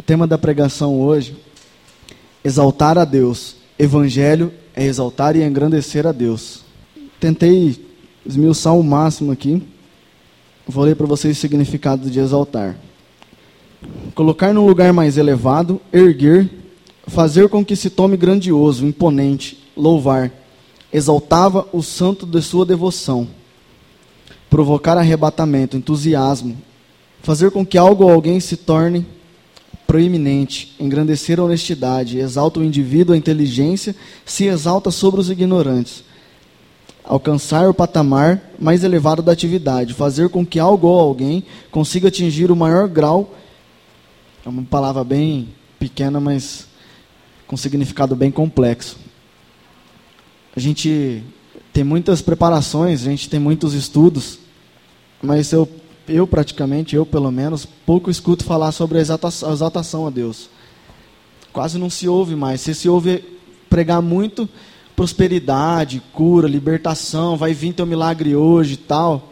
tema da pregação hoje, exaltar a Deus. Evangelho é exaltar e engrandecer a Deus. Tentei esmiuçar o máximo aqui. Vou ler para vocês o significado de exaltar. Colocar num lugar mais elevado, erguer, fazer com que se tome grandioso, imponente, louvar. Exaltava o santo de sua devoção. Provocar arrebatamento, entusiasmo. Fazer com que algo ou alguém se torne proeminente, engrandecer a honestidade, exalta o indivíduo, a inteligência, se exalta sobre os ignorantes. Alcançar o patamar mais elevado da atividade, fazer com que algo ou alguém consiga atingir o maior grau, é uma palavra bem pequena, mas com significado bem complexo. A gente tem muitas preparações, a gente tem muitos estudos, mas eu pelo menos, pouco escuto falar sobre a exaltação a Deus. Quase não se ouve mais. Se ouve pregar muito prosperidade, cura, libertação, vai vir teu milagre hoje e tal.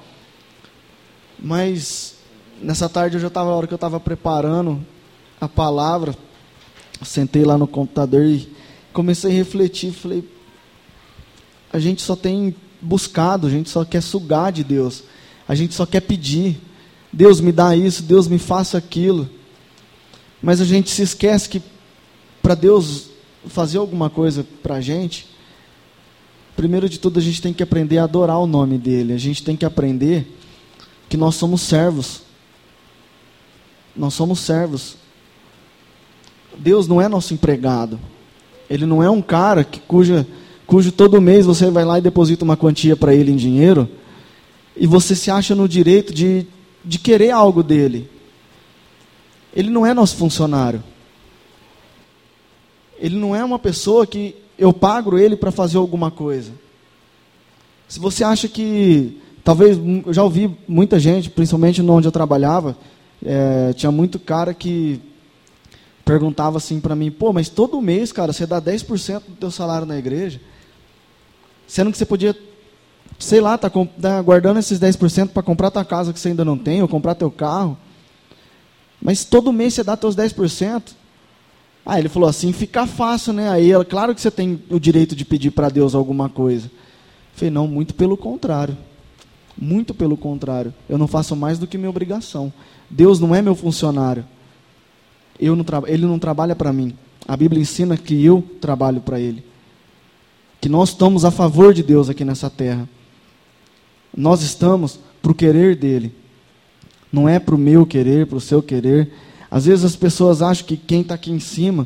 Mas nessa tarde a hora que eu estava preparando a palavra, sentei lá no computador e comecei a refletir, falei, a gente só tem buscado, a gente só quer sugar de Deus, a gente só quer pedir, Deus me dá isso, Deus me faça aquilo, mas a gente se esquece que para Deus fazer alguma coisa para a gente, primeiro de tudo a gente tem que aprender a adorar o nome dEle, a gente tem que aprender que nós somos servos, Deus não é nosso empregado, Ele não é um cara cujo todo mês você vai lá e deposita uma quantia para Ele em dinheiro, e você se acha no direito de querer algo dele. Ele não é nosso funcionário. Ele não é uma pessoa que eu pago ele para fazer alguma coisa. Se você acha que, talvez, eu já ouvi muita gente, principalmente onde eu trabalhava, tinha muito cara que perguntava assim para mim, pô, mas todo mês, cara, você dá 10% do teu salário na igreja, sendo que você podia, sei lá, tá guardando esses 10% para comprar tua casa que você ainda não tem, ou comprar teu carro. Mas todo mês você dá teus 10%. Ah, ele falou assim, fica fácil, né? Aí, claro que você tem o direito de pedir para Deus alguma coisa. Eu falei, não, muito pelo contrário. Muito pelo contrário. Eu não faço mais do que minha obrigação. Deus não é meu funcionário. Ele não trabalha para mim. A Bíblia ensina que eu trabalho para Ele. Que nós estamos a favor de Deus aqui nessa terra. Nós estamos para o querer dEle. Não é para o meu querer, para o seu querer. Às vezes as pessoas acham que quem está aqui em cima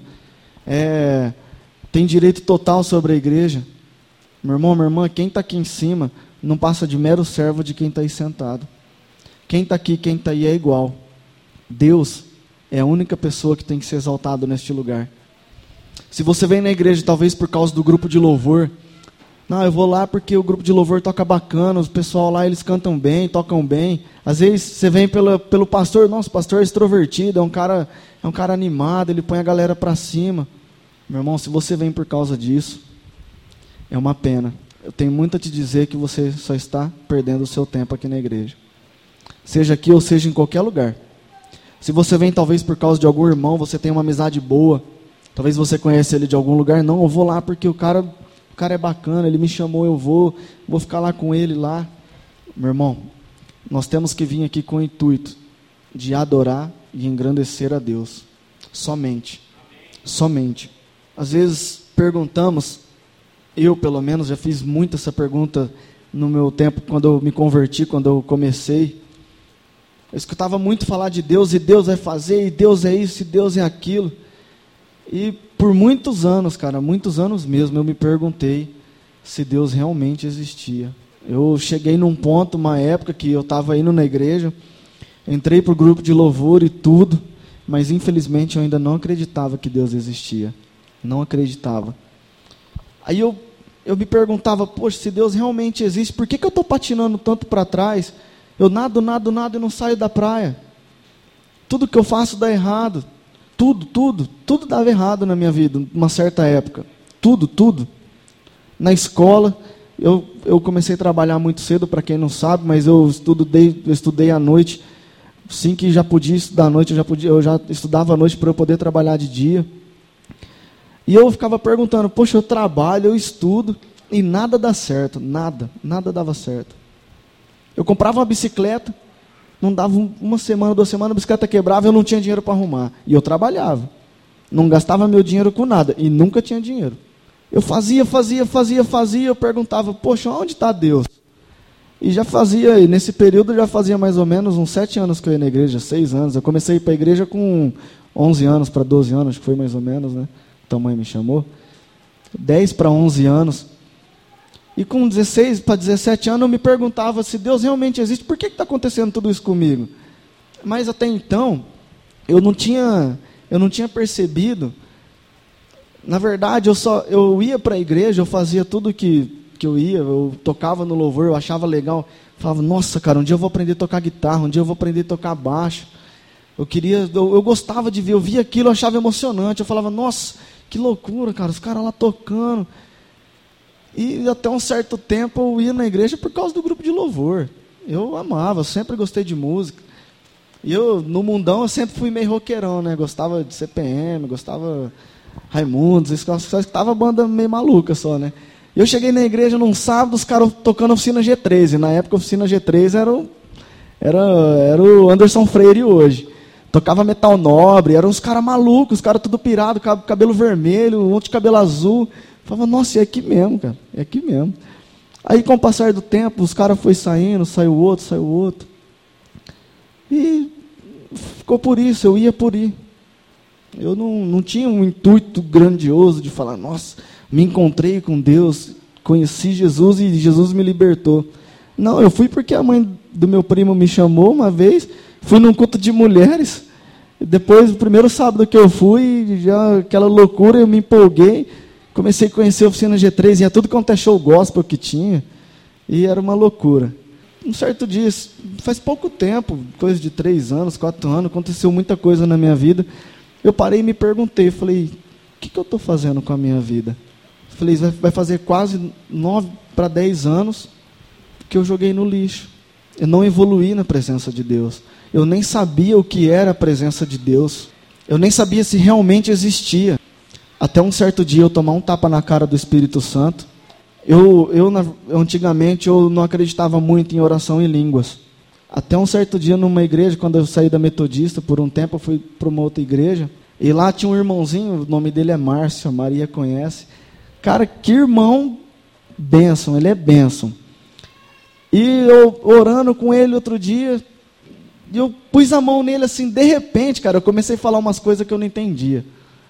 tem direito total sobre a igreja. Meu irmão, minha irmã, quem está aqui em cima não passa de mero servo de quem está aí sentado. Quem está aqui, quem está aí é igual. Deus é a única pessoa que tem que ser exaltado neste lugar. Se você vem na igreja, talvez por causa do grupo de louvor, não, eu vou lá porque o grupo de louvor toca bacana, o pessoal lá, eles cantam bem, tocam bem. Às vezes você vem pelo pastor, nossa, o pastor é extrovertido, é um cara animado, ele põe a galera para cima. Meu irmão, se você vem por causa disso, é uma pena. Eu tenho muito a te dizer que você só está perdendo o seu tempo aqui na igreja. Seja aqui ou seja em qualquer lugar. Se você vem talvez por causa de algum irmão, você tem uma amizade boa, talvez você conheça ele de algum lugar, não, eu vou lá porque o cara é bacana, ele me chamou, eu vou ficar lá com ele lá. Meu irmão, nós temos que vir aqui com o intuito de adorar e engrandecer a Deus. Somente. Às vezes perguntamos, eu pelo menos já fiz muito essa pergunta no meu tempo, quando eu me converti, quando eu comecei. Eu escutava muito falar de Deus, e Deus vai fazer, e Deus é isso, e Deus é aquilo. E por muitos anos, cara, muitos anos mesmo, eu me perguntei se Deus realmente existia. Eu cheguei num ponto, uma época que eu estava indo na igreja, entrei para o grupo de louvor e tudo, mas infelizmente eu ainda não acreditava que Deus existia. Não acreditava. Aí eu me perguntava, poxa, se Deus realmente existe, por que eu estou patinando tanto para trás? Eu nado e não saio da praia. Tudo que eu faço dá errado. Tudo dava errado na minha vida, numa certa época. Tudo. Na escola, eu comecei a trabalhar muito cedo, para quem não sabe, mas eu estudei à noite, Sim, que já podia estudar à noite, eu já estudava à noite para eu poder trabalhar de dia. E eu ficava perguntando, poxa, eu trabalho, eu estudo, e nada dá certo, nada dava certo. Eu comprava uma bicicleta, não dava uma semana, 2 semanas, a bicicleta quebrava, eu não tinha dinheiro para arrumar. E eu trabalhava, não gastava meu dinheiro com nada, e nunca tinha dinheiro. Eu fazia, eu perguntava, poxa, onde está Deus? E já fazia, nesse período já fazia mais ou menos uns 7 anos que eu ia na igreja, 6 anos. Eu comecei a ir para a igreja com 11 anos para 12 anos, acho que foi mais ou menos, né? A mãe me chamou. 10 para 11 anos. E com 16 para 17 anos eu me perguntava se Deus realmente existe, por que está acontecendo tudo isso comigo? Mas até então, eu não tinha percebido. Na verdade, eu ia para a igreja, eu fazia tudo que eu ia, eu tocava no louvor, eu achava legal. Falava, nossa, cara, um dia eu vou aprender a tocar guitarra, um dia eu vou aprender a tocar baixo. Eu gostava de ver, eu via aquilo, eu achava emocionante. Eu falava, nossa, que loucura, cara, os caras lá tocando. E até um certo tempo eu ia na igreja por causa do grupo de louvor. Eu amava, eu sempre gostei de música. E no mundão, eu sempre fui meio roqueirão, né? Gostava de CPM, gostava Raimundos, estava banda meio maluca só, né? E eu cheguei na igreja num sábado, os caras tocando Oficina G3. E na época, Oficina G3 era o Anderson Freire hoje. Tocava Metal Nobre, eram uns caras malucos, os caras tudo pirado, cabelo vermelho, outro de cabelo azul. Falava, nossa, é aqui mesmo, cara, é aqui mesmo. Aí, com o passar do tempo, os caras foram saindo, saiu outro. E ficou por isso, eu ia por ir. Eu não tinha um intuito grandioso de falar, nossa, me encontrei com Deus, conheci Jesus e Jesus me libertou. Não, eu fui porque a mãe do meu primo me chamou uma vez, fui num culto de mulheres, e depois, o primeiro sábado que eu fui, já aquela loucura, eu me empolguei, comecei a conhecer a Oficina G3, ia tudo quanto é show gospel que tinha, e era uma loucura. Um certo dia, faz pouco tempo, coisa de 3 anos, 4 anos, aconteceu muita coisa na minha vida, eu parei e me perguntei, falei, o que eu estou fazendo com a minha vida? Falei, vai fazer quase 9 para 10 anos que eu joguei no lixo. Eu não evoluí na presença de Deus. Eu nem sabia o que era a presença de Deus. Eu nem sabia se realmente existia. Até um certo dia eu tomar um tapa na cara do Espírito Santo. Antigamente eu não acreditava muito em oração em línguas. Até um certo dia numa igreja, quando eu saí da Metodista, por um tempo eu fui para uma outra igreja. E lá tinha um irmãozinho, o nome dele é Márcio, a Maria conhece. Cara, que irmão, bênção, ele é bênção. E eu orando com ele outro dia, eu pus a mão nele assim, de repente, cara, eu comecei a falar umas coisas que eu não entendia.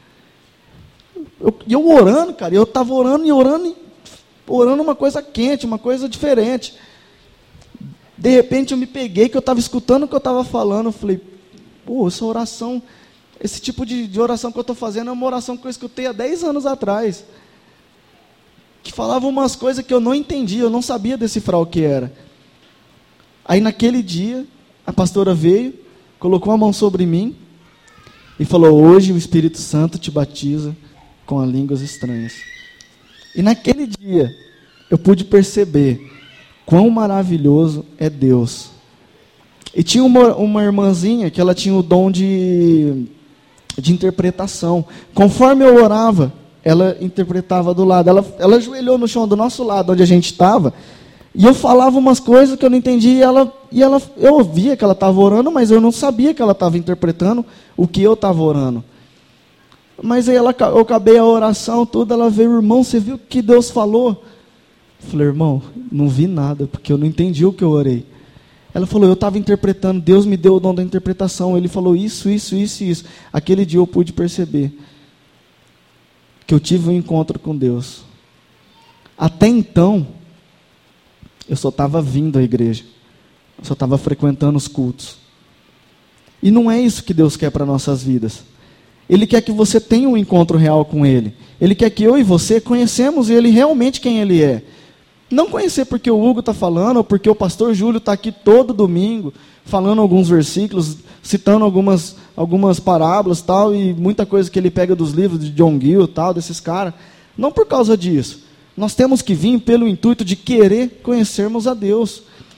Eu orando, cara, eu estava orando uma coisa quente, uma coisa diferente. De repente eu me peguei, que eu estava escutando o que eu estava falando, eu falei, pô, essa oração, esse tipo de oração que eu estou fazendo é uma oração que eu escutei há 10 anos atrás. Que falava umas coisas que eu não entendia, eu não sabia decifrar o que era. Aí naquele dia, a pastora veio, colocou a mão sobre mim e falou, hoje o Espírito Santo te batiza com as línguas estranhas. E naquele dia, eu pude perceber quão maravilhoso é Deus. E tinha uma irmãzinha que ela tinha o dom de interpretação. Conforme eu orava, ela interpretava do lado. Ela ajoelhou no chão do nosso lado, onde a gente estava, e eu falava umas coisas que eu não entendia, eu ouvia que ela estava orando, mas eu não sabia que ela estava interpretando o que eu estava orando. Mas aí eu acabei a oração, tudo, ela veio, irmão, você viu o que Deus falou? Eu falei, irmão, não vi nada, porque eu não entendi o que eu orei. Ela falou, eu estava interpretando, Deus me deu o dom da interpretação, Ele falou isso. Aquele dia eu pude perceber que eu tive um encontro com Deus. Até então, eu só estava vindo à igreja, eu só estava frequentando os cultos. E não é isso que Deus quer para nossas vidas. Ele quer que você tenha um encontro real com Ele. Ele quer que eu e você conhecemos Ele realmente quem Ele é. Não conhecer porque o Hugo está falando, ou porque o pastor Júlio está aqui todo domingo, falando alguns versículos, citando algumas parábolas, tal, e muita coisa que ele pega dos livros de John Gill, tal, desses caras. Não por causa disso. Nós temos que vir pelo intuito de querer conhecermos a Deus.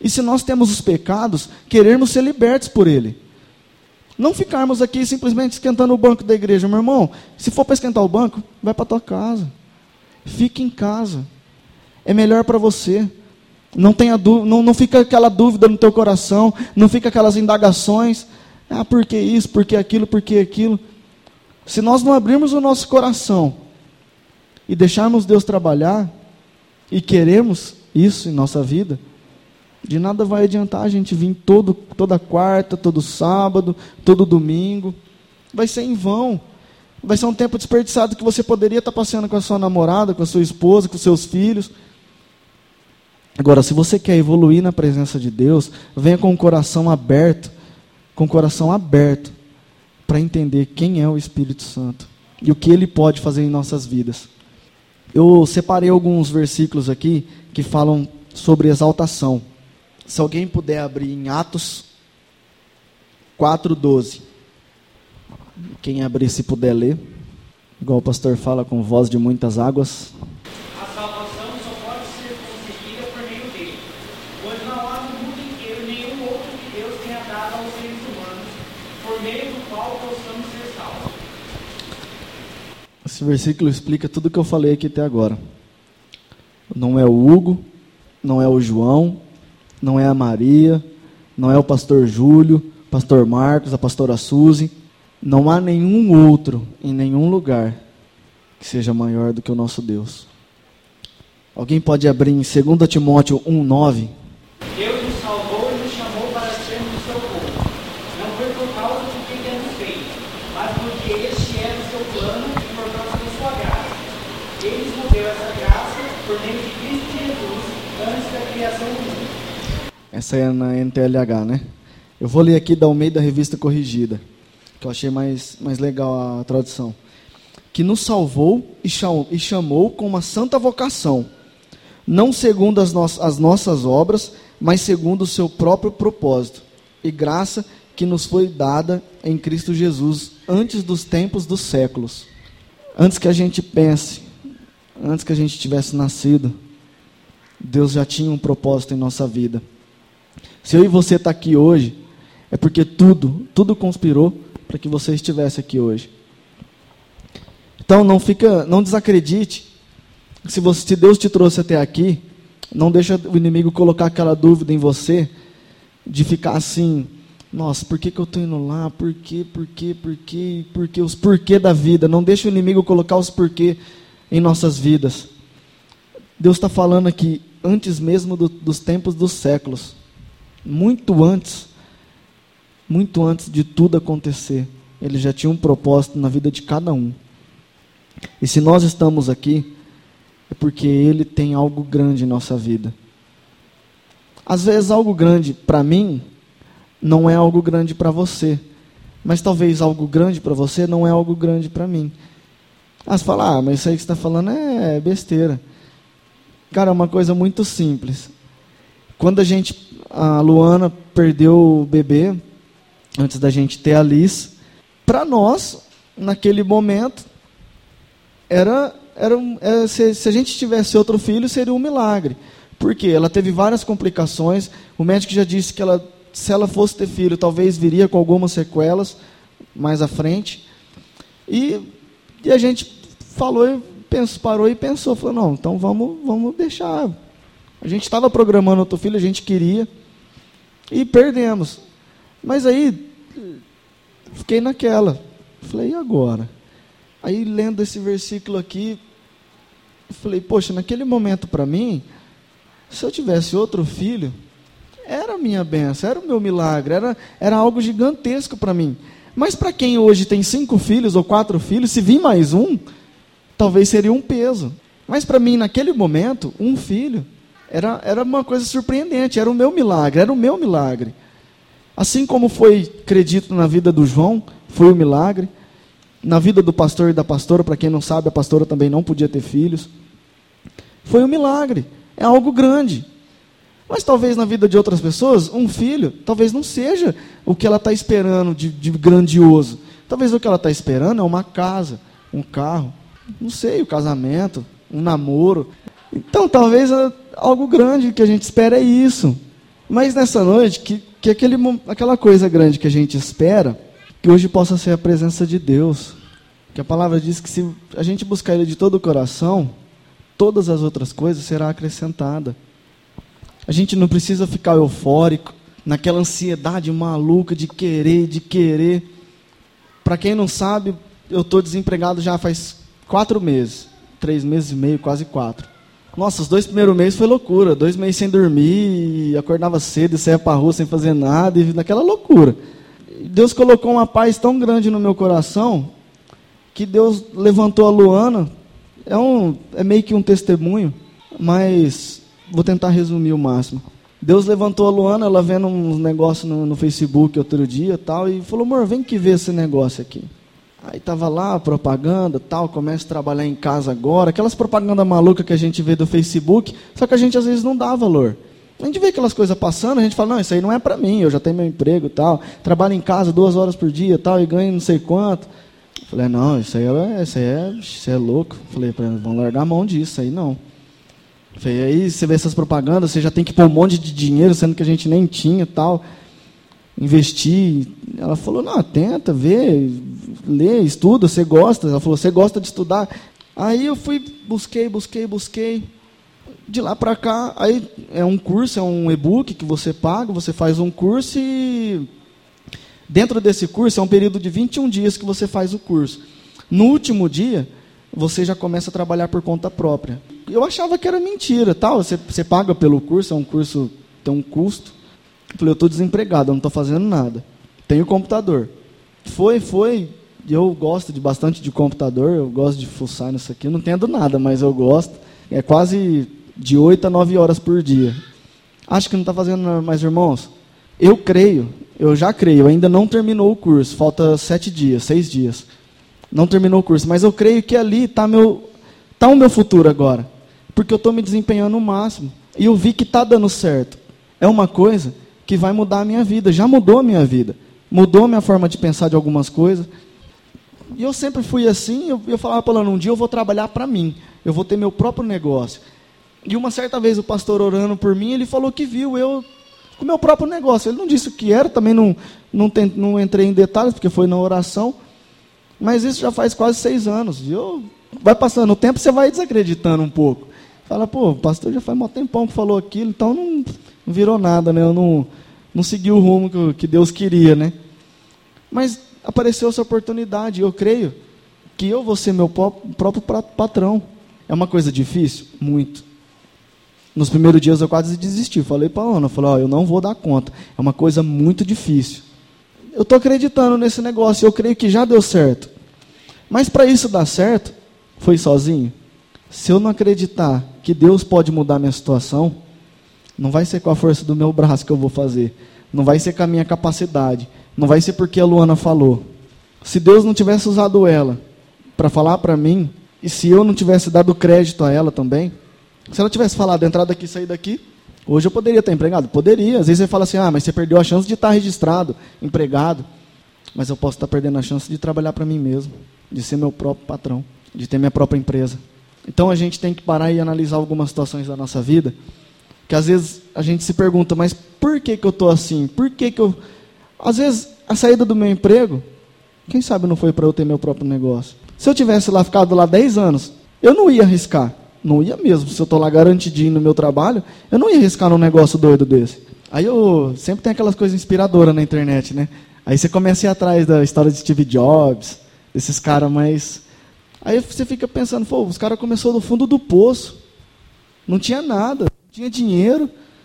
E se nós temos os pecados, querermos ser libertos por ele. Não ficarmos aqui simplesmente esquentando o banco da igreja. Meu irmão, se for para esquentar o banco, vai para a tua casa. Fique em casa. É melhor para você. Não tenha dúvida, não fica aquela dúvida no teu coração, não fica aquelas indagações. Ah, por que isso, por que aquilo, por que aquilo? Se nós não abrirmos o nosso coração e deixarmos Deus trabalhar, e queremos isso em nossa vida, de nada vai adiantar a gente vir toda quarta, todo sábado, todo domingo. Vai ser em vão. Vai ser um tempo desperdiçado que você poderia estar passeando com a sua namorada, com a sua esposa, com os seus filhos. Agora, se você quer evoluir na presença de Deus, venha com o coração aberto, para entender quem é o Espírito Santo e o que ele pode fazer em nossas vidas. Eu separei alguns versículos aqui que falam sobre exaltação. Se alguém puder abrir em Atos 4:12. Quem abrir, se puder ler, igual o pastor fala, com voz de muitas águas. A salvação só pode ser conseguida por meio dele, pois não há no mundo inteiro nenhum outro que Deus tenha dado aos seres humanos, por meio do qual possamos ser salvos. Esse versículo explica tudo o que eu falei aqui até agora. Não é o Hugo, não é o João, não é a Maria, não é o pastor Júlio, pastor Marcos, a pastora Suzy. Não há nenhum outro, em nenhum lugar, que seja maior do que o nosso Deus. Alguém pode abrir em 2 Timóteo 1:9? Deus nos salvou e nos chamou para sermos o seu povo. Não foi por causa do que temos feito, mas porque este era o seu plano e por causa da sua graça. Ele nos deu essa graça por meio de Cristo Jesus, antes da criação do mundo. Essa é na NTLH, né? Eu vou ler aqui da Almeida Revista Corrigida, que eu achei mais legal a tradução. Que nos salvou e chamou com uma santa vocação, não segundo as nossas obras, mas segundo o seu próprio propósito e graça que nos foi dada em Cristo Jesus, antes dos tempos dos séculos. Antes que a gente pense, antes que a gente tivesse nascido, Deus já tinha um propósito em nossa vida. Se eu e você está aqui hoje, é porque tudo conspirou para que você estivesse aqui hoje. Então não desacredite. Se Deus te trouxe até aqui, não deixa o inimigo colocar aquela dúvida em você, de ficar assim, nossa, por que eu estou indo lá? Por quê? Os porquê da vida. Não deixa o inimigo colocar os porquê em nossas vidas. Deus está falando aqui, antes mesmo dos tempos dos séculos. Muito antes de tudo acontecer, Ele já tinha um propósito na vida de cada um. E se nós estamos aqui, é porque Ele tem algo grande em nossa vida. Às vezes algo grande para mim, não é algo grande para você. Mas talvez algo grande para você não é algo grande para mim. Você fala, mas isso aí que você está falando é besteira. Cara, é uma coisa muito simples. Quando a Luana perdeu o bebê, antes da gente ter a Liz, para nós, naquele momento, se a gente tivesse outro filho, seria um milagre. Por quê? Ela teve várias complicações, o médico já disse que se ela fosse ter filho, talvez viria com algumas sequelas mais à frente. E a gente parou e pensou, falou, não, então vamos deixar. A gente estava programando outro filho, a gente queria, e perdemos. Mas aí, fiquei naquela. Falei, e agora? Aí, lendo esse versículo aqui, falei, poxa, naquele momento para mim, se eu tivesse outro filho, era a minha bênção, era o meu milagre, era algo gigantesco para mim. Mas para quem hoje tem 5 filhos ou 4 filhos, se vir mais um, talvez seria um peso. Mas para mim, naquele momento, um filho era uma coisa surpreendente, era o meu milagre. Assim como foi, acredito, na vida do João, foi um milagre. Na vida do pastor e da pastora, para quem não sabe, a pastora também não podia ter filhos. Foi um milagre, é algo grande. Mas talvez na vida de outras pessoas, um filho, talvez não seja o que ela está esperando de grandioso. Talvez o que ela está esperando é uma casa, um carro, não sei, o casamento, um namoro. Então talvez algo grande que a gente espera é isso. Mas nessa noite, que aquela coisa grande que a gente espera, que hoje possa ser a presença de Deus. Que a palavra diz que se a gente buscar Ele de todo o coração, todas as outras coisas serão acrescentadas. A gente não precisa ficar eufórico, naquela ansiedade maluca de querer. Para quem não sabe, eu estou desempregado já faz 4 meses. 3 meses e meio, quase 4. Nossa, os 2 primeiros meses foi loucura. 2 meses sem dormir, acordava cedo e saía para a rua sem fazer nada, e naquela loucura. Deus colocou uma paz tão grande no meu coração, que Deus levantou a Luana. É meio que um testemunho, mas vou tentar resumir o máximo. Deus levantou a Luana, ela vendo uns negócios no Facebook outro dia, tal, e falou: amor, vem que ver esse negócio aqui. Aí estava lá, propaganda, tal, começa a trabalhar em casa agora, aquelas propagandas malucas que a gente vê do Facebook, só que a gente às vezes não dá valor. A gente vê aquelas coisas passando, a gente fala: não, isso aí não é para mim, eu já tenho meu emprego, tal, trabalho em casa 2 horas por dia, tal, e ganho não sei quanto. Eu falei: não, isso aí é louco. Eu falei para ela: vamos largar a mão disso, aí não. Eu falei: aí você vê essas propagandas, você já tem que pôr um monte de dinheiro, sendo que a gente nem tinha, tal, investir. Ela falou: não, tenta, vê, lê, estuda, você gosta. Ela falou: você gosta de estudar? Aí eu fui, busquei. De lá para cá, aí é um curso, é um e-book que você paga, você faz um curso e dentro desse curso é um período de 21 dias que você faz o curso. No último dia, você já começa a trabalhar por conta própria. Eu achava que era mentira, tal. Você paga pelo curso, é um curso, tem um custo. Eu falei: eu estou desempregado, eu não estou fazendo nada. Tenho computador. Foi. Eu gosto bastante de computador, eu gosto de fuçar nisso aqui. Eu não entendo nada, mas eu gosto. É quase de 8 a 9 horas por dia. Acho que não está fazendo nada, mas irmãos, eu já creio, ainda não terminou o curso, falta 6 dias. Não terminou o curso, mas eu creio que ali está o meu futuro agora. Porque eu estou me desempenhando o máximo. E eu vi que está dando certo. É uma coisa que vai mudar a minha vida, já mudou a minha vida. Mudou a minha forma de pensar de algumas coisas. E eu sempre fui assim, eu falava para ela: um dia eu vou trabalhar para mim, eu vou ter meu próprio negócio. E uma certa vez o pastor orando por mim, ele falou que viu eu com o meu próprio negócio. Ele não disse o que era, também não entrei em detalhes, porque foi na oração. Mas isso já faz quase 6 anos. E vai passando o tempo, você vai desacreditando um pouco. Fala: pô, o pastor já faz um tempão que falou aquilo, então não virou nada, né? Eu não segui o rumo que Deus queria, né? Mas apareceu essa oportunidade, eu creio que eu vou ser meu próprio patrão. É uma coisa difícil? Muito. Nos primeiros dias eu quase desisti. Falei para a Ana, eu não vou dar conta. É uma coisa muito difícil. Eu estou acreditando nesse negócio, eu creio que já deu certo. Mas para isso dar certo, foi sozinho. Se eu não acreditar que Deus pode mudar a minha situação, não vai ser com a força do meu braço que eu vou fazer. Não vai ser com a minha capacidade. Não vai ser porque a Luana falou. Se Deus não tivesse usado ela para falar para mim, e se eu não tivesse dado crédito a ela também, se ela tivesse falado: entrar daqui, sair daqui, hoje eu poderia estar empregado? Poderia. Às vezes você fala assim: mas você perdeu a chance de estar registrado, empregado. Mas eu posso estar perdendo a chance de trabalhar para mim mesmo, de ser meu próprio patrão, de ter minha própria empresa. Então a gente tem que parar e analisar algumas situações da nossa vida, que às vezes a gente se pergunta: mas por que eu estou assim? Por que eu... Às vezes a saída do meu emprego, quem sabe não foi para eu ter meu próprio negócio. Se eu tivesse lá ficado lá 10 anos, eu não ia arriscar. Não ia mesmo. Se eu estou lá garantidinho no meu trabalho, eu não ia arriscar num negócio doido desse. Aí sempre tem aquelas coisas inspiradoras na internet, né? Aí você começa a ir atrás da história de Steve Jobs, desses caras mais... Aí você fica pensando: pô, os caras começaram do fundo do poço. Não tinha nada, não tinha dinheiro.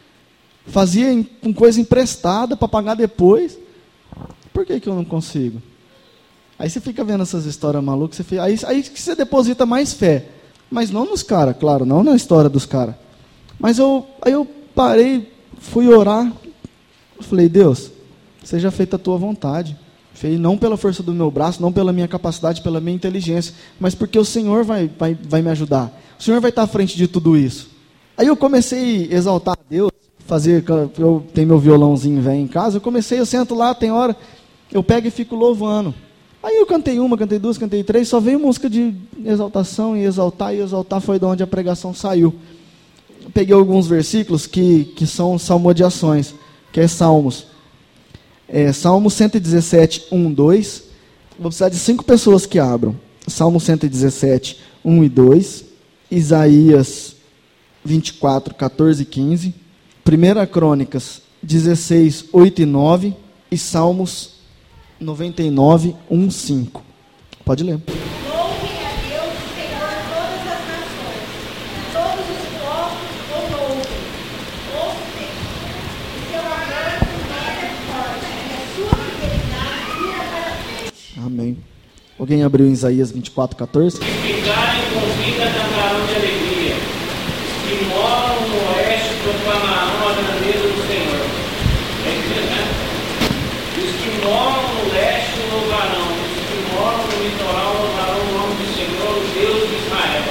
Fazia com coisa emprestada para pagar depois. Por que eu não consigo? Aí você fica vendo essas histórias malucas, aí que você deposita mais fé. Mas não nos caras, claro, não na história dos caras. Mas aí eu parei, fui orar. Falei: Deus, seja feita a tua vontade. Falei: não pela força do meu braço, não pela minha capacidade, pela minha inteligência, mas porque o Senhor vai me ajudar. O Senhor vai estar à frente de tudo isso. Aí eu comecei a exaltar a Deus, eu tenho meu violãozinho velho em casa, eu sento lá, tem hora, eu pego e fico louvando. Aí eu cantei 1, cantei 2, cantei 3, só veio música de exaltação, e exaltar, foi de onde a pregação saiu. peguei alguns versículos que são salmodiações, que é Salmos. Salmo 117, 1, 2. Vou precisar de 5 pessoas que abram. Salmo 117, 1 e 2. Isaías 24, 14 e 15. 1 Crônicas 16, 8 e 9. E Salmos 99, 1, 5. Pode ler. Louvem a Deus, Senhor, todas as nações. Todos os povos o louvem. Ouçam. O seu amor é forte, e a sua fidelidade dura para frente. Amém. Alguém abriu em Isaías 24, 14? Ficarem com vida cantarão de alegria. Os que moram no oeste proclamarão a grandeza do Senhor. É isso mesmo, né? E os que moram no leste louvarão. Os que moram no litoral louvarão o nome do Senhor, o Deus de Israel.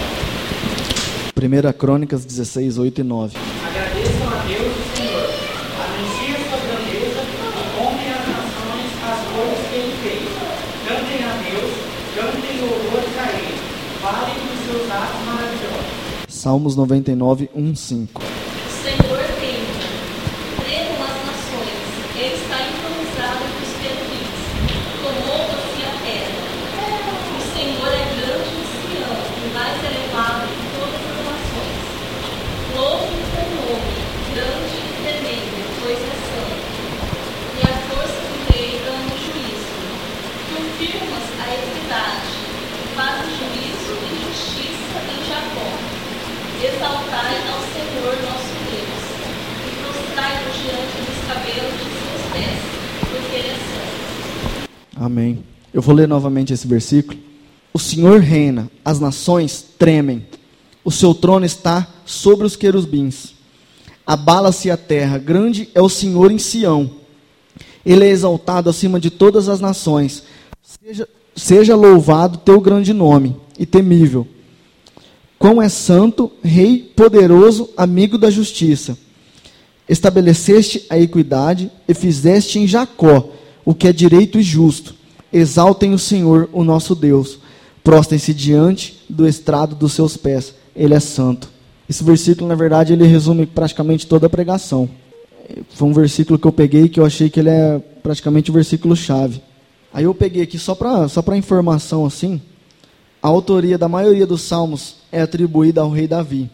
1 Crônicas 16, 8 e 9. Agradeçam a Deus o Senhor. Anunciem a sua grandeza e contem às nações as coisas que Ele fez. Cantem a Deus, cantem louvores a Ele. Falem dos seus atos maravilhosos. Salmos 99, 1, 5. O Senhor reina, tremam as nações, Ele está entronizado entre os querubins, tomou-se a terra. O Senhor é grande em Sião, e mais elevado que todas as nações. Louve o teu nome, grande e tremendo, pois é santo. E a força do rei ama o juízo. Tu firmas a equidade, fazes juízo e justiça em Jacó. Exaltai ao Senhor nosso Deus, e prostrai-o diante dos cabelos de seus pés, porque Ele é santo. Amém. Eu vou ler novamente esse versículo. O Senhor reina, as nações tremem. O seu trono está sobre os querubins. Abala-se a terra, grande é o Senhor em Sião. Ele é exaltado acima de todas as nações. Seja louvado teu grande nome e temível. Quão é santo, rei poderoso, amigo da justiça. Estabeleceste a equidade e fizeste em Jacó o que é direito e justo. Exaltem o Senhor, o nosso Deus. Prostrem-se diante do estrado dos seus pés. Ele é santo. Esse versículo, na verdade, ele resume praticamente toda a pregação. Foi um versículo que eu peguei que eu achei que ele é praticamente o versículo-chave. Aí eu peguei aqui só para informação assim. A autoria da maioria dos salmos é atribuída ao rei Davi,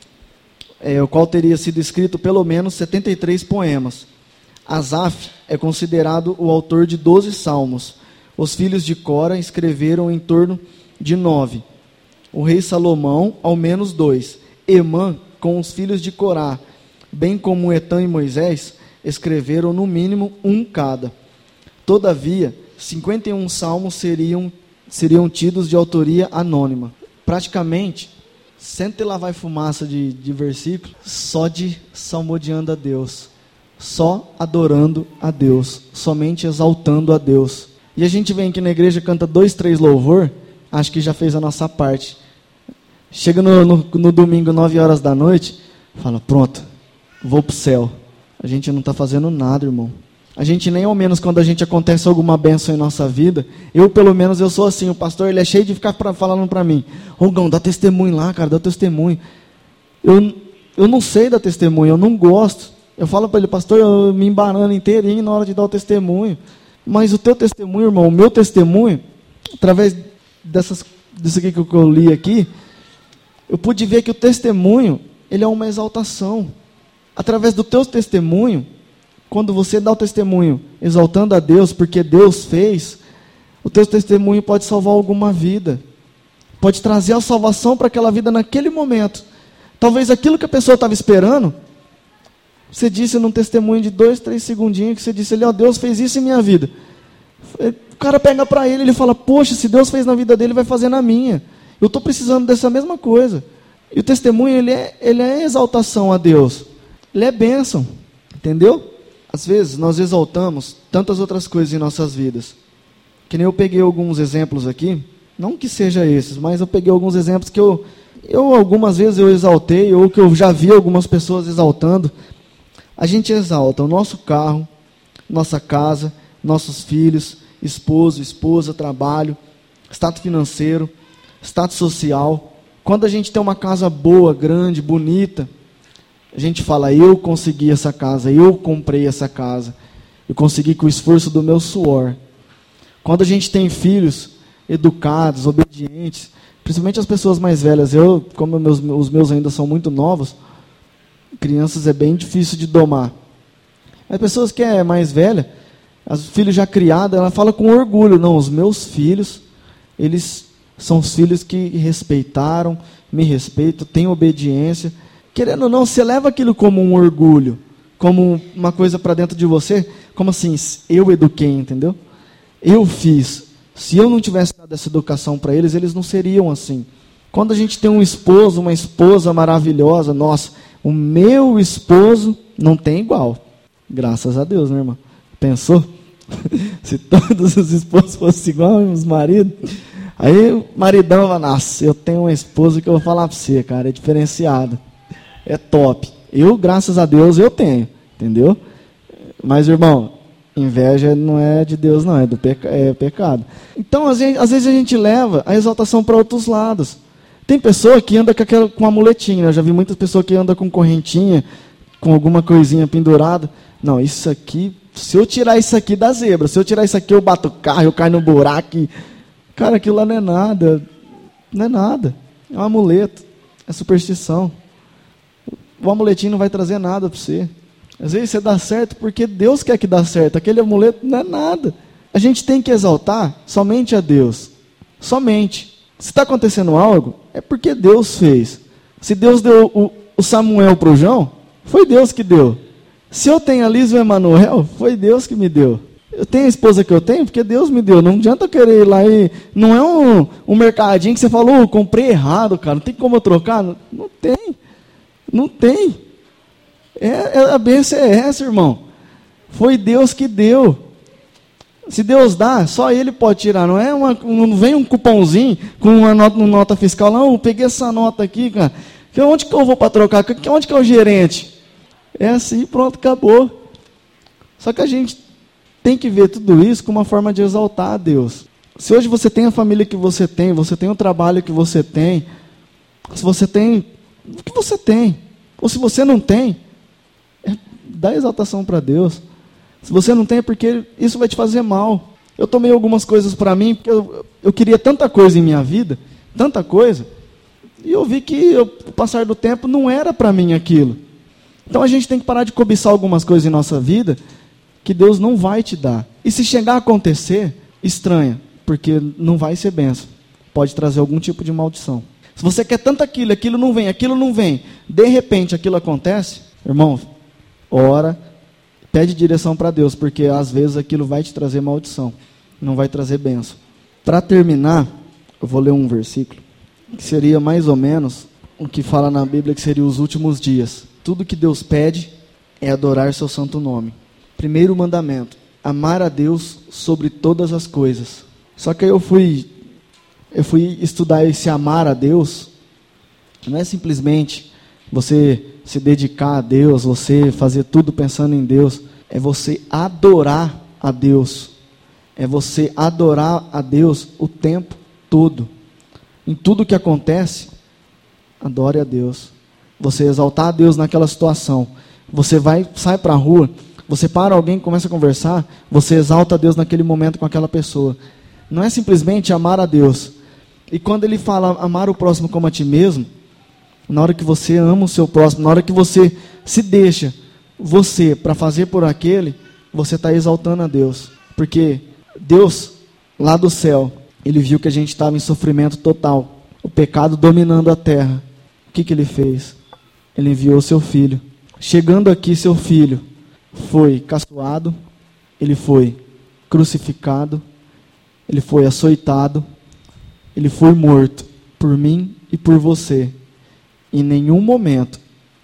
o qual teria sido escrito pelo menos 73 poemas. Asaf é considerado o autor de 12 salmos. Os filhos de Cora escreveram em torno de 9. O rei Salomão, ao menos 2. Emã, com os filhos de Corá, bem como Etã e Moisés, escreveram no mínimo 1 cada. Todavia, 51 salmos seriam tidos de autoria anônima. Praticamente, senta lá vai fumaça de versículo, só de salmodiando a Deus, só adorando a Deus, somente exaltando a Deus. E a gente vem aqui na igreja, canta 2, 3 louvor, acho que já fez a nossa parte. Chega no domingo, 9 horas da noite, fala, pronto, vou pro céu. A gente não está fazendo nada, irmão. A gente nem ao menos quando a gente acontece alguma bênção em nossa vida, pelo menos eu sou assim, o pastor ele é cheio de ficar falando para mim, Rogão, dá testemunho lá, cara, dá testemunho. Eu não sei dar testemunho, eu não gosto. Eu falo para ele, pastor, eu me embarando inteirinho na hora de dar o testemunho. Mas o teu testemunho, irmão, o meu testemunho, através disso aqui que eu li aqui, eu pude ver que o testemunho, ele é uma exaltação. Através do teu testemunho, quando você dá o testemunho exaltando a Deus, porque Deus fez, o teu testemunho pode salvar alguma vida. Pode trazer a salvação para aquela vida naquele momento. Talvez aquilo que a pessoa estava esperando, você disse num testemunho de 2, 3 segundinhos, que você disse ali, ó, Deus fez isso em minha vida. O cara pega para ele fala, poxa, se Deus fez na vida dele, vai fazer na minha. Eu estou precisando dessa mesma coisa. E o testemunho, ele é exaltação a Deus. Ele é bênção. Entendeu? Às vezes, nós exaltamos tantas outras coisas em nossas vidas. Que nem eu peguei alguns exemplos aqui. Não que seja esses, mas eu peguei alguns exemplos que eu algumas vezes eu exaltei, ou que eu já vi algumas pessoas exaltando. A gente exalta o nosso carro, nossa casa, nossos filhos, esposo, esposa, trabalho, status financeiro, status social. Quando a gente tem uma casa boa, grande, bonita, A gente fala, eu consegui essa casa, eu comprei essa casa, eu consegui com o esforço do meu suor. Quando a gente tem filhos educados, obedientes, principalmente as pessoas mais velhas, como os meus ainda são muito novos, crianças é bem difícil de domar. As pessoas que é mais velha, os filhos já criados, ela fala com orgulho, não, os meus filhos, eles são os filhos que respeitaram, me respeitam, têm obediência. Querendo ou não, você leva aquilo como um orgulho, como uma coisa para dentro de você, como assim, eu eduquei, entendeu? Eu fiz. Se eu não tivesse dado essa educação para eles, eles não seriam assim. Quando a gente tem um esposo, uma esposa maravilhosa, nossa, o meu esposo não tem igual. Graças a Deus, né, irmão? Pensou? Se todos os esposos fossem igual os maridos, aí o maridão vai, nossa, eu tenho uma esposa que eu vou falar para você, cara, é diferenciada. É top. Eu, graças a Deus, eu tenho. Entendeu? Mas, irmão, inveja não é de Deus, não. É pecado. Então, às vezes a gente leva a exaltação para outros lados. Tem pessoa que anda com amuletinho. Eu já vi muitas pessoas que andam com correntinha, com alguma coisinha pendurada. Não, isso aqui, se eu tirar isso aqui da zebra, se eu tirar isso aqui, eu bato o carro, eu caio no buraco. Cara, aquilo lá não é nada. Não é nada. É um amuleto. É superstição. O amuletinho não vai trazer nada para você. Às vezes você dá certo porque Deus quer que dê certo. Aquele amuleto não é nada. A gente tem que exaltar somente a Deus. Somente. Se está acontecendo algo, é porque Deus fez. Se Deus deu o Samuel para o João, foi Deus que deu. Se eu tenho a Liz e o Emanuel, foi Deus que me deu. Eu tenho a esposa que eu tenho porque Deus me deu. Não adianta eu querer ir lá e... Não é um mercadinho que você falou, comprei errado, cara. Não tem como eu trocar? Não tem. Não tem. A bênção é essa, irmão. Foi Deus que deu. Se Deus dá, só Ele pode tirar. Não vem um cupomzinho com uma nota fiscal. Não, eu peguei essa nota aqui, cara. Onde que eu vou para trocar? Onde que é o gerente? É assim, pronto, acabou. Só que a gente tem que ver tudo isso como uma forma de exaltar a Deus. Se hoje você tem a família que você tem o trabalho que você tem, se você tem o que você tem, ou se você não tem, dá exaltação para Deus. Se você não tem, é porque isso vai te fazer mal. Eu tomei algumas coisas para mim, porque eu queria tanta coisa em minha vida, tanta coisa, e eu vi que o passar do tempo não era para mim aquilo. Então a gente tem que parar de cobiçar algumas coisas em nossa vida, que Deus não vai te dar. E se chegar a acontecer, estranha, porque não vai ser bênção. Pode trazer algum tipo de maldição. Se você quer tanto aquilo não vem, de repente aquilo acontece, irmão, ora, pede direção para Deus, porque às vezes aquilo vai te trazer maldição, não vai trazer bênção. Para terminar, eu vou ler um versículo, que seria mais ou menos o que fala na Bíblia, que seria os últimos dias. Tudo que Deus pede é adorar seu santo nome. Primeiro mandamento, amar a Deus sobre todas as coisas. Só que aí eu fui estudar esse amar a Deus, não é simplesmente você se dedicar a Deus, você fazer tudo pensando em Deus, é você adorar a Deus, é você adorar a Deus o tempo todo, em tudo que acontece, adore a Deus, você exaltar a Deus naquela situação, você sai para a rua, você para alguém e começa a conversar, você exalta a Deus naquele momento com aquela pessoa, não é simplesmente amar a Deus. E quando ele fala amar o próximo como a ti mesmo, na hora que você ama o seu próximo, na hora que você se deixa você para fazer por aquele, você está exaltando a Deus. Porque Deus, lá do céu, Ele viu que a gente estava em sofrimento total, o pecado dominando a terra. O que Ele fez? Ele enviou seu filho. Chegando aqui, seu filho foi caçoado, ele foi crucificado, ele foi açoitado, ele foi morto por mim e por você. Em nenhum momento,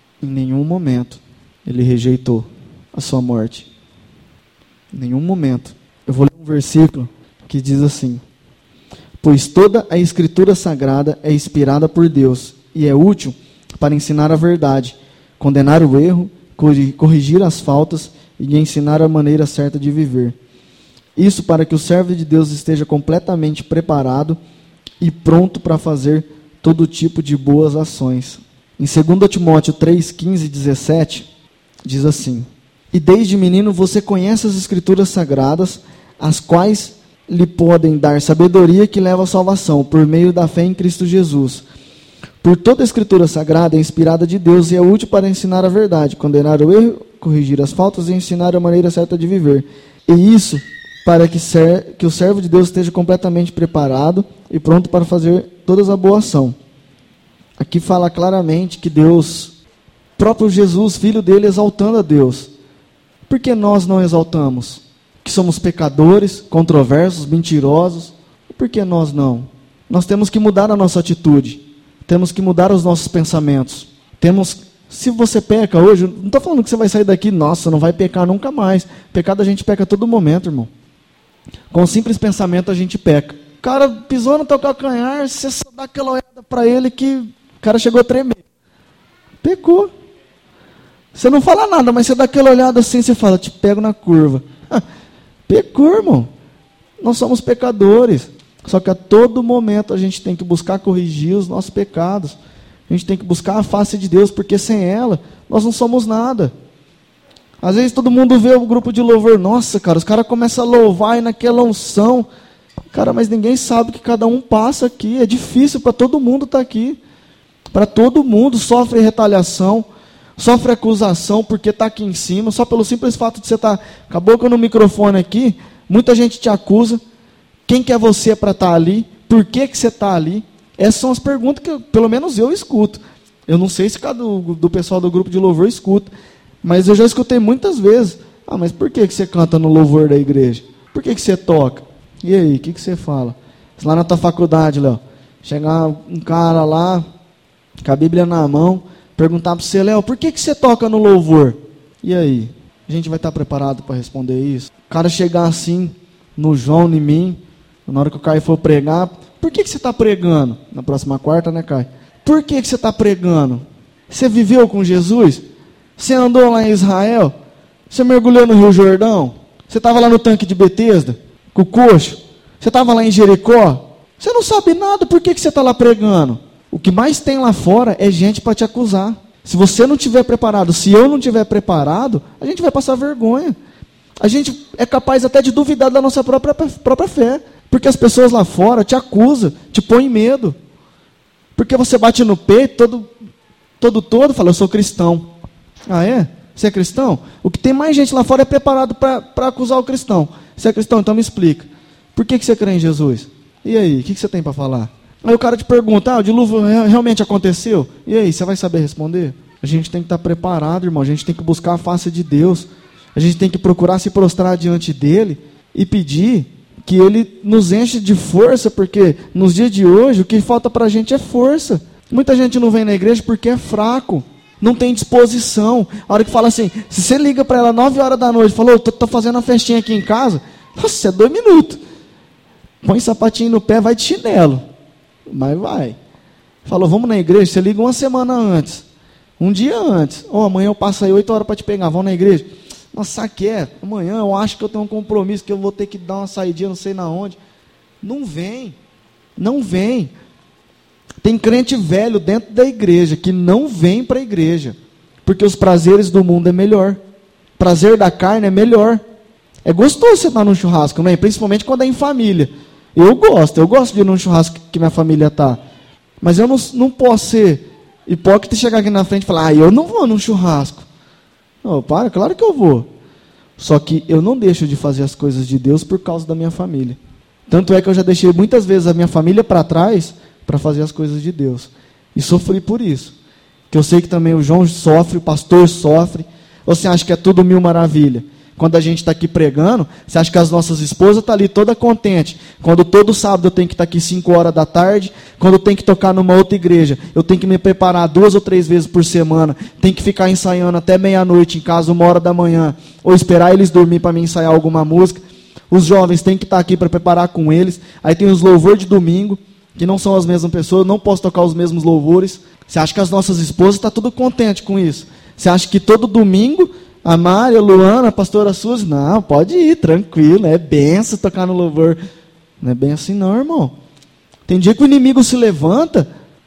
ele rejeitou a sua morte. Em nenhum momento. Eu vou ler um versículo que diz assim: pois toda a Escritura Sagrada é inspirada por Deus e é útil para ensinar a verdade, condenar o erro, corrigir as faltas e ensinar a maneira certa de viver. Isso para que o servo de Deus esteja completamente preparado e pronto para fazer todo tipo de boas ações. Em 2 Timóteo 3, 15 e 17, diz assim: E desde menino você conhece as Escrituras Sagradas, as quais lhe podem dar sabedoria que leva à salvação, por meio da fé em Cristo Jesus. Por toda a Escritura Sagrada é inspirada de Deus e é útil para ensinar a verdade, condenar o erro, corrigir as faltas e ensinar a maneira certa de viver. E isso para que o servo de Deus esteja completamente preparado e pronto para fazer toda a boa ação. Aqui fala claramente que Deus, próprio Jesus, filho dele, exaltando a Deus. Por que nós não exaltamos? Que somos pecadores, controversos, mentirosos. Por que nós não? Nós temos que mudar a nossa atitude. Temos que mudar os nossos pensamentos. Se você peca hoje, não estou falando que você vai sair daqui, nossa, não vai pecar nunca mais. Pecado a gente peca a todo momento, irmão. Com um simples pensamento a gente peca. O cara pisou no teu calcanhar, você só dá aquela olhada para ele que o cara chegou a tremer. Pecou. Você não fala nada, mas você dá aquela olhada assim, você fala, te pego na curva. Pecou, irmão. Nós somos pecadores. Só que a todo momento a gente tem que buscar corrigir os nossos pecados. A gente tem que buscar a face de Deus, porque sem ela, nós não somos nada. Às vezes todo mundo vê o grupo de louvor, nossa, cara, os caras começam a louvar e naquela unção. Cara, mas ninguém sabe que cada um passa aqui. É difícil para todo mundo estar aqui. Para todo mundo sofre retaliação, sofre acusação porque está aqui em cima, só pelo simples fato de você estar com a boca no microfone aqui, muita gente te acusa. Quem que é você para estar ali? Por que você está ali? Essas são as perguntas que, pelo menos eu escuto. Eu não sei se cada do pessoal do grupo de louvor escuta, mas eu já escutei muitas vezes. Mas por que você canta no louvor da igreja? Por que você toca? E aí, o que você fala? Lá na tua faculdade, Léo, chegar um cara lá, com a Bíblia na mão, perguntar para você, Léo, por que você toca no louvor? E aí? A gente vai estar preparado para responder isso? O cara chegar assim, no João, em mim, na hora que o Caio for pregar, por que você está pregando? Na próxima quarta, né, Caio? Por que você está pregando? Você viveu com Jesus? Você andou lá em Israel? Você mergulhou no Rio Jordão? Você estava lá no tanque de Betesda, com o coxo? Você estava lá em Jericó? Você não sabe nada, por que você está lá pregando? O que mais tem lá fora é gente para te acusar. Se você não estiver preparado, se eu não estiver preparado, a gente vai passar vergonha. A gente é capaz até de duvidar da nossa própria fé. Porque as pessoas lá fora te acusam, te põem medo. Porque você bate no peito, todo, fala, eu sou cristão. Ah, é? Você é cristão? O que tem mais gente lá fora é preparado para acusar o cristão. Você é cristão? Então me explica. Por que você crê em Jesus? E aí, o que você tem para falar? Aí o cara te pergunta, o dilúvio realmente aconteceu? E aí, você vai saber responder? A gente tem que estar preparado, irmão. A gente tem que buscar a face de Deus. A gente tem que procurar se prostrar diante dele e pedir que ele nos enche de força, porque nos dias de hoje o que falta para a gente é força. Muita gente não vem na igreja porque é fraco, não tem disposição. A hora que fala assim, se você liga para ela 9 horas da noite, falou, tô fazendo uma festinha aqui em casa, nossa, é 2 minutos. Põe sapatinho no pé, vai de chinelo. Mas vai. Falou, vamos na igreja, você liga uma semana antes, um dia antes. Amanhã eu passo aí 8 horas para te pegar, vamos na igreja. Nossa, amanhã eu acho que eu tenho um compromisso, que eu vou ter que dar uma saidinha, não sei na onde. Não vem. Tem crente velho dentro da igreja que não vem para a igreja, porque os prazeres do mundo é melhor. Prazer da carne é melhor. É gostoso você estar num churrasco, não é? Principalmente quando é em família. Eu gosto de ir num churrasco que minha família está. Mas eu não posso ser hipócrita e chegar aqui na frente e falar, eu não vou num churrasco. Não, claro que eu vou. Só que eu não deixo de fazer as coisas de Deus por causa da minha família. Tanto é que eu já deixei muitas vezes a minha família para trás para fazer as coisas de Deus. E sofri por isso. Que eu sei que também o João sofre, o pastor sofre. Ou você acha que é tudo mil maravilha? Quando a gente está aqui pregando, você acha que as nossas esposas estão ali toda contente. Quando todo sábado eu tenho que estar aqui 5 horas da tarde, quando eu tenho que tocar numa outra igreja, eu tenho que me preparar 2 ou 3 vezes por semana, tenho que ficar ensaiando até meia-noite em casa, 1 hora da manhã, ou esperar eles dormir para me ensaiar alguma música. Os jovens têm que estar aqui para preparar com eles. Aí tem os louvores de domingo, que não são as mesmas pessoas, eu não posso tocar os mesmos louvores. Você acha que as nossas esposas estão tudo contente com isso? Você acha que todo domingo a Mária, a Luana, a pastora Suzy, não, pode ir, tranquilo, é benção tocar no louvor. Não é bem assim não, irmão. Tem dia que o inimigo se levanta,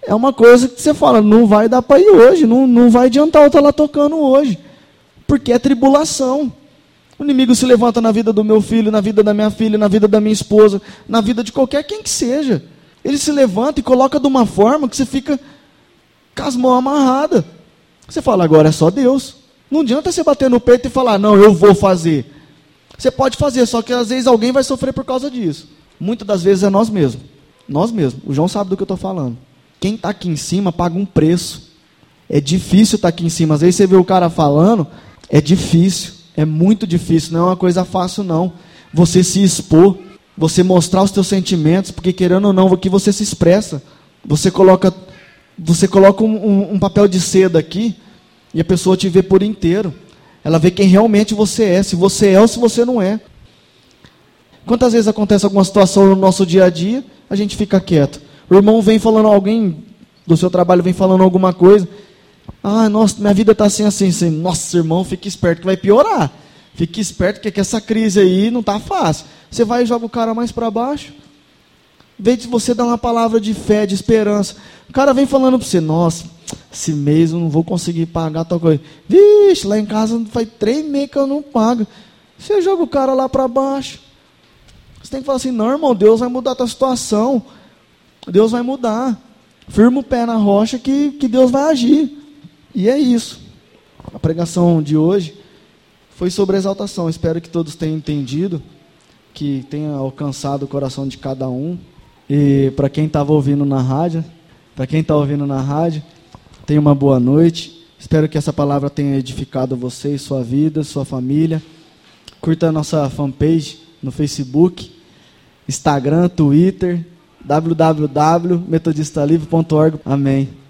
é uma coisa que você fala, não vai dar para ir hoje, não vai adiantar eu estar lá tocando hoje, porque é tribulação. O inimigo se levanta na vida do meu filho, na vida da minha filha, na vida da minha esposa, na vida de qualquer quem que seja. Ele se levanta e coloca de uma forma que você fica com as mãos amarradas. Você fala, agora é só Deus. Não adianta você bater no peito e falar, não, eu vou fazer. Você pode fazer, só que às vezes alguém vai sofrer por causa disso. Muitas das vezes é nós mesmos. Nós mesmos. O João sabe do que eu estou falando. Quem está aqui em cima paga um preço. É difícil estar aqui em cima. Às vezes você vê o cara falando, é difícil. É muito difícil. Não é uma coisa fácil, não. Você se expor, você mostrar os seus sentimentos, porque querendo ou não, aqui você se expressa. Você coloca um papel de seda aqui, e a pessoa te vê por inteiro. Ela vê quem realmente você é, se você é ou se você não é. Quantas vezes acontece alguma situação no nosso dia a dia, a gente fica quieto. O irmão vem falando, alguém do seu trabalho vem falando alguma coisa. Ah, nossa, minha vida está assim, assim, assim. Nossa, irmão, fique esperto que vai piorar. Fique esperto que essa crise aí não está fácil. Você vai e joga o cara mais para baixo. Em vez de você dar uma palavra de fé, de esperança. O cara vem falando para você, nossa, esse mês eu não vou conseguir pagar tal coisa. Vixe, lá em casa faz 3 meses que eu não pago. Você joga o cara lá para baixo. Você tem que falar assim, não, irmão, Deus vai mudar a tua situação. Deus vai mudar. Firma o pé na rocha que Deus vai agir. E é isso. A pregação de hoje foi sobre a exaltação. Espero que todos tenham entendido, que tenha alcançado o coração de cada um. E para quem estava ouvindo na rádio, tenha uma boa noite. Espero que essa palavra tenha edificado você e sua vida, sua família. Curta a nossa fanpage no Facebook, Instagram, Twitter, www.metodistalivre.org. Amém.